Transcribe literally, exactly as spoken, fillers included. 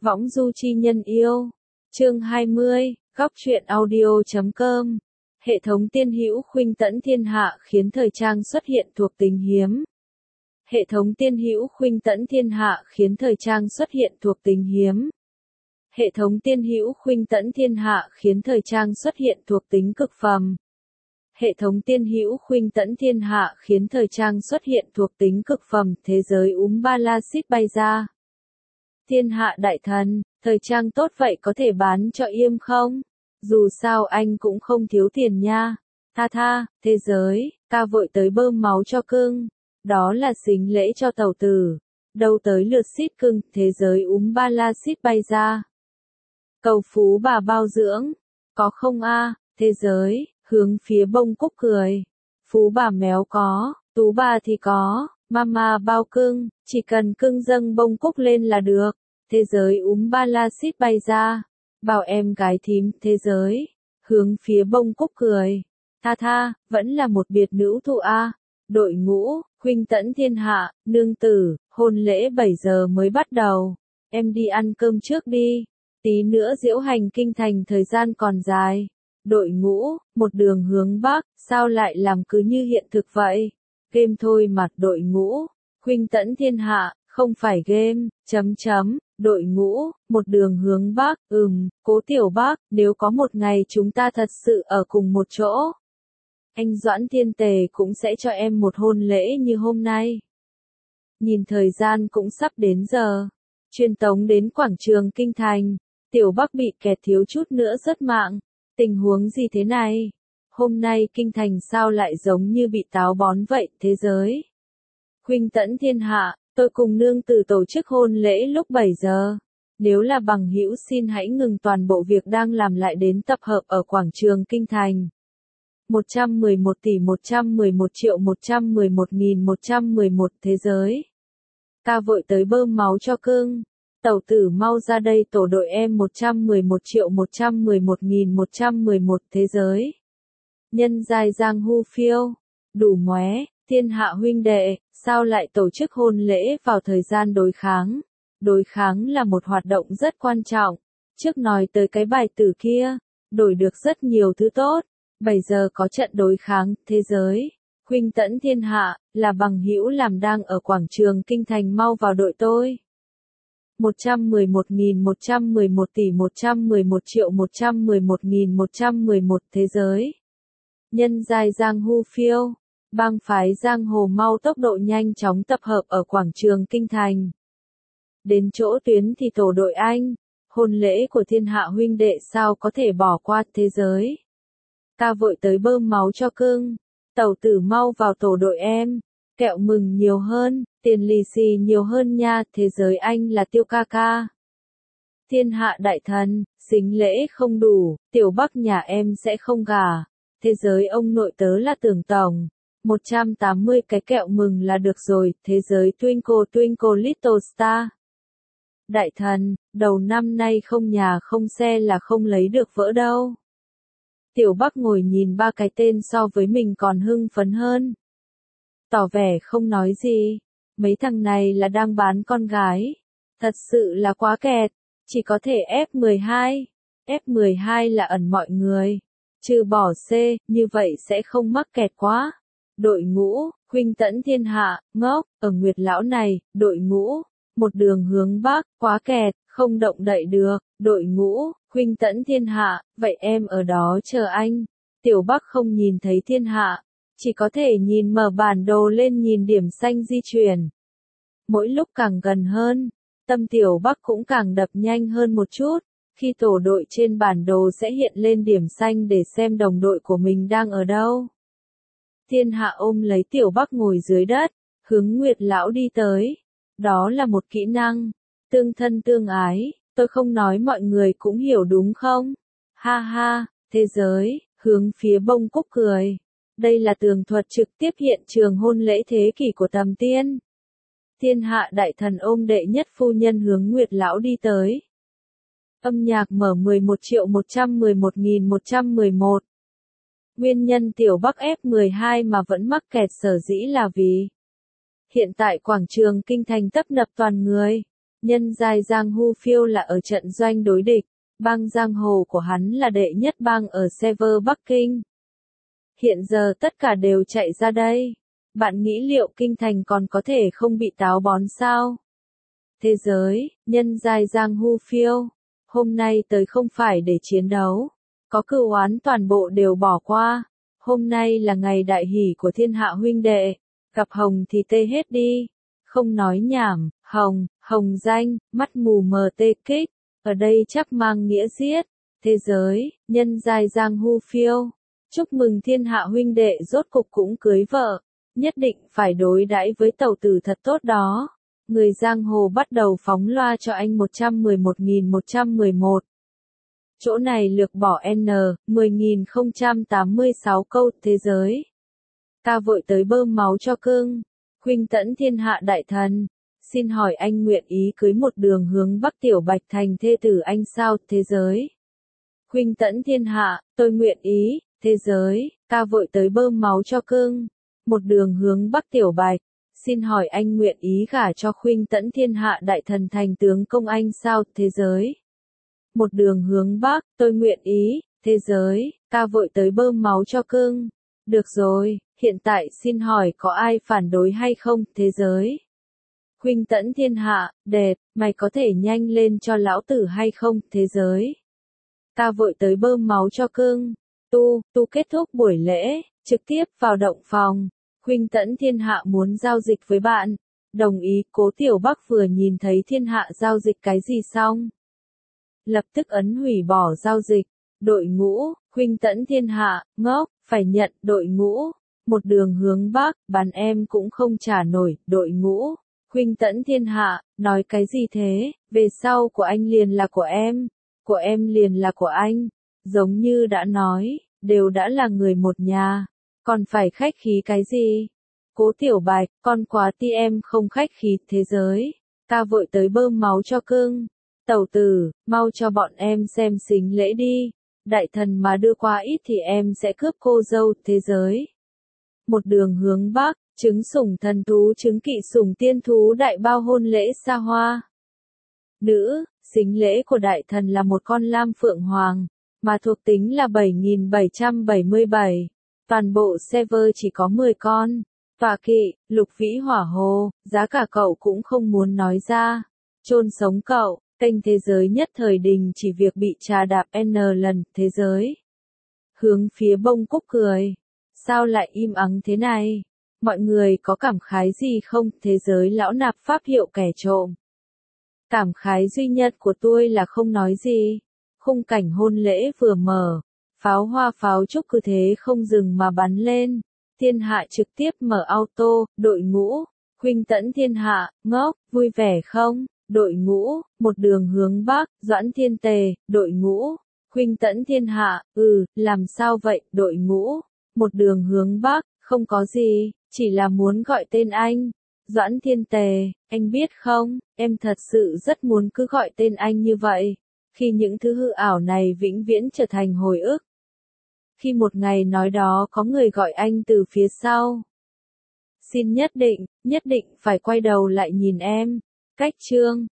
Võng du chi nhân yêu. Chương hai mươi, góc truyện audio chấm com. Hệ thống tiên hữu khuynh tẫn thiên hạ khiến thời trang xuất hiện thuộc tính hiếm. Hệ thống tiên hữu khuynh tẫn thiên hạ khiến thời trang xuất hiện thuộc tính hiếm. Hệ thống tiên hữu khuynh tẫn thiên hạ khiến thời trang xuất hiện thuộc tính cực phẩm. Hệ thống tiên hữu khuynh tẫn thiên hạ khiến thời trang xuất hiện thuộc tính cực phẩm. Thế giới úm ba la xít bay ra. Thiên hạ đại thần, thời trang tốt vậy có thể bán cho Yêm không? Dù sao anh cũng không thiếu tiền nha. Tha tha, thế giới, ca vội tới bơm máu cho cưng. Đó là xính lễ cho tàu tử. Đâu tới lượt xít cưng, thế giới úm ba la xít bay ra. Cầu phú bà bao dưỡng. Có không a? Thế giới, hướng phía bông cúc cười. Phú bà méo có, tú bà thì có. Mama bao cưng, chỉ cần cưng dâng bông cúc lên là được. Thế giới úm ba la xít bay ra. Bảo em gái thím, thế giới. Hướng phía bông cúc cười. Tha tha, vẫn là một biệt nữ thụ a. Đội ngũ, khuynh tẫn thiên hạ, nương tử, hôn lễ bảy giờ mới bắt đầu. Em đi ăn cơm trước đi. Tí nữa diễu hành kinh thành thời gian còn dài. Đội ngũ, một đường hướng bắc, sao lại làm cứ như hiện thực vậy? Game thôi mà, đội ngũ, khuynh tẫn thiên hạ, không phải game, chấm chấm, đội ngũ, một đường hướng bắc, ừm, cố tiểu bắc, nếu có một ngày chúng ta thật sự ở cùng một chỗ. Anh Doãn Thiên Tề cũng sẽ cho em một hôn lễ như hôm nay. Nhìn thời gian cũng sắp đến giờ. Truyền tống đến quảng trường Kinh Thành. Tiểu Bắc bị kẹt thiếu chút nữa rớt mạng. Tình huống gì thế này? Hôm nay Kinh Thành sao lại giống như bị táo bón vậy, thế giới? Khuynh tẫn thiên hạ, tôi cùng nương tử tổ chức hôn lễ lúc bảy giờ. Nếu là bằng hữu xin hãy ngừng toàn bộ việc đang làm lại đến tập hợp ở quảng trường Kinh Thành. một trăm mười một tỷ một trăm mười một triệu một trăm mười một nghìn một trăm mười một thế giới. Ca vội tới bơm máu cho cưng. Tẩu tử mau ra đây tổ đội em một trăm mười một triệu một trăm mười một nghìn một trăm mười một thế giới. Nhân giai giang hu phiêu. Đủ móe, thiên hạ huynh đệ, sao lại tổ chức hôn lễ vào thời gian đối kháng? Đối kháng là một hoạt động rất quan trọng. Trước nói tới cái bài tử kia, đổi được rất nhiều thứ tốt. bảy giờ có trận đối kháng, thế giới. Khuynh tẫn thiên hạ, là bằng hữu làm đang ở quảng trường Kinh Thành mau vào đội tôi. một trăm mười một nghìn một trăm mười một tỷ một trăm mười một triệu một trăm mười một nghìn một trăm mười một thế giới. Nhân giai giang hu phiêu. Bang phái giang hồ mau tốc độ nhanh chóng tập hợp ở quảng trường Kinh Thành. Đến chỗ tuyến thì tổ đội anh. Hôn lễ của thiên hạ huynh đệ sao có thể bỏ qua thế giới. Ca vội tới bơm máu cho cưng. Tẩu tử mau vào tổ đội em. Kẹo mừng nhiều hơn, tiền lì xì nhiều hơn nha, thế giới anh là Tiêu ca ca. Thiên hạ đại thần, xính lễ không đủ, Tiểu Bắc nhà em sẽ không gả. Thế giới ông nội tớ là Tưởng tổng. một trăm tám mươi cái kẹo mừng là được rồi, thế giới Twinkle Twinkle Little Star. Đại thần, đầu năm nay không nhà không xe là không lấy được vỡ đâu. Tiểu Bắc ngồi nhìn ba cái tên so với mình còn hưng phấn hơn. Tỏ vẻ không nói gì. Mấy thằng này là đang bán con gái. Thật sự là quá kẹt. Chỉ có thể F mười hai. F mười hai là ẩn mọi người. Trừ bỏ C, như vậy sẽ không mắc kẹt quá. Đội ngũ, khuynh tẫn thiên hạ, ngốc, ở Nguyệt Lão này, đội ngũ. Một đường hướng bắc, quá kẹt, không động đậy được. Đội ngũ, khuynh tẫn thiên hạ, vậy em ở đó chờ anh. Tiểu Bắc không nhìn thấy thiên hạ. Chỉ có thể nhìn mở bản đồ lên nhìn điểm xanh di chuyển. Mỗi lúc càng gần hơn, tâm Tiểu Bắc cũng càng đập nhanh hơn một chút. Khi tổ đội trên bản đồ sẽ hiện lên điểm xanh để xem đồng đội của mình đang ở đâu. Thiên hạ ôm lấy Tiểu Bắc ngồi dưới đất, hướng Nguyệt Lão đi tới. Đó là một kỹ năng. Tương thân tương ái, tôi không nói mọi người cũng hiểu đúng không? Ha ha, thế giới, hướng phía bông cúc cười. Đây là tường thuật trực tiếp hiện trường hôn lễ thế kỷ của Tầm Tiên. Thiên hạ đại thần ôm đệ nhất phu nhân hướng Nguyệt Lão đi tới. Âm nhạc mở mười một triệu một trăm mười một nghìn một trăm mười một. Nguyên nhân Tiểu Bắc F mười hai mà vẫn mắc kẹt sở dĩ là vì hiện tại quảng trường Kinh Thành tấp nập toàn người. nhân giai Giang Hu Phiêu là ở trận doanh đối địch, bang giang hồ của hắn là đệ nhất bang ở server Bắc Kinh. Hiện giờ tất cả đều chạy ra đây. Bạn nghĩ liệu kinh thành còn có thể không bị táo bón sao? Thế giới, nhân giai Giang Hu Phiêu, hôm nay tới không phải để chiến đấu, có cửu oán toàn bộ đều bỏ qua. Hôm nay là ngày đại hỷ của thiên hạ huynh đệ, gặp hồng thì tê hết đi. Không nói nhảm, hồng, hồng danh, mắt mù mờ tê kích, ở đây chắc mang nghĩa giết. Thế giới, nhân giai Giang Hu Phiêu, chúc mừng thiên hạ huynh đệ rốt cục cũng cưới vợ, nhất định phải đối đãi với tẩu tử thật tốt đó. Người giang hồ bắt đầu phóng loa cho anh một trăm mười một nghìn một trăm mười một. Chỗ này lược bỏ N, mười nghìn không trăm tám mươi sáu câu. Thế giới, ta vội tới bơm máu cho cưng. Khuynh tẫn thiên hạ đại thần, xin hỏi anh nguyện ý cưới một đường hướng Bắc Tiểu Bạch thành thê tử anh sao? Thế giới, Khuynh tẫn thiên hạ, tôi nguyện ý. Thế giới, ta vội tới bơm máu cho cưng. Một đường hướng Bắc Tiểu Bạch, xin hỏi anh nguyện ý gả cho Khuynh tẫn thiên hạ đại thần thành tướng công anh sao? Thế giới, một đường hướng Bắc, tôi nguyện ý. Thế giới, ta vội tới bơm máu cho cưng. Được rồi, hiện tại xin hỏi có ai phản đối hay không? Thế giới, Khuynh tẫn thiên hạ, đẹp, mày có thể nhanh lên cho lão tử hay không? Thế giới, ta vội tới bơm máu cho cưng. Tu, tu kết thúc buổi lễ, trực tiếp vào động phòng. Khuynh tẫn thiên hạ muốn giao dịch với bạn. Đồng ý. Cố Tiểu Bắc vừa nhìn thấy thiên hạ giao dịch cái gì xong, lập tức ấn hủy bỏ giao dịch. Đội ngũ, Khuynh tẫn thiên hạ, ngốc, phải nhận. Đội ngũ, một đường hướng Bắc, bán em cũng không trả nổi. Đội ngũ, Khuynh tẫn thiên hạ, nói cái gì thế? Về sau của anh liền là của em, của em liền là của anh. Giống như đã nói, đều đã là người một nhà, còn phải khách khí cái gì? Cố Tiểu Bạch, con quá ti em không khách khí. Thế giới, ta vội tới bơm máu cho cưng. Tẩu tử, mau cho bọn em xem xính lễ đi. Đại thần mà đưa qua ít thì em sẽ cướp cô dâu. Thế giới, một đường hướng Bắc, trứng sủng thần thú, trứng kỵ sủng tiên thú, đại bao hôn lễ xa hoa. Nữ, xính lễ của đại thần là một con lam phượng hoàng, mà thuộc tính là bảy nghìn bảy trăm bảy mươi bảy. Toàn bộ server chỉ có mười con. Tọa kỵ, lục vĩ hỏa hồ, giá cả cậu cũng không muốn nói ra. Chôn sống cậu, kênh thế giới nhất thời đình chỉ việc bị trà đạp N lần. Thế giới, hướng phía bông cúc cười. Sao lại im ắng thế này? Mọi người có cảm khái gì không? Thế giới lão nạp pháp hiệu kẻ trộm. Cảm khái duy nhất của tôi là không nói gì. Khung cảnh hôn lễ vừa mở, pháo hoa pháo trúc cứ thế không dừng mà bắn lên. Thiên hạ trực tiếp mở auto. Đội ngũ, Khuynh tẫn thiên hạ, ngốc, vui vẻ không? Đội ngũ, một đường hướng Bắc, Doãn Thiên Tề. Đội ngũ, Khuynh tẫn thiên hạ, ừ, làm sao vậy? Đội ngũ, một đường hướng Bắc, không có gì, chỉ là muốn gọi tên anh. Doãn Thiên Tề, anh biết không, em thật sự rất muốn cứ gọi tên anh như vậy. Khi những thứ hư ảo này vĩnh viễn trở thành hồi ức. Khi một ngày nói đó có người gọi anh từ phía sau. Xin nhất định, nhất định phải quay đầu lại nhìn em. Cách chương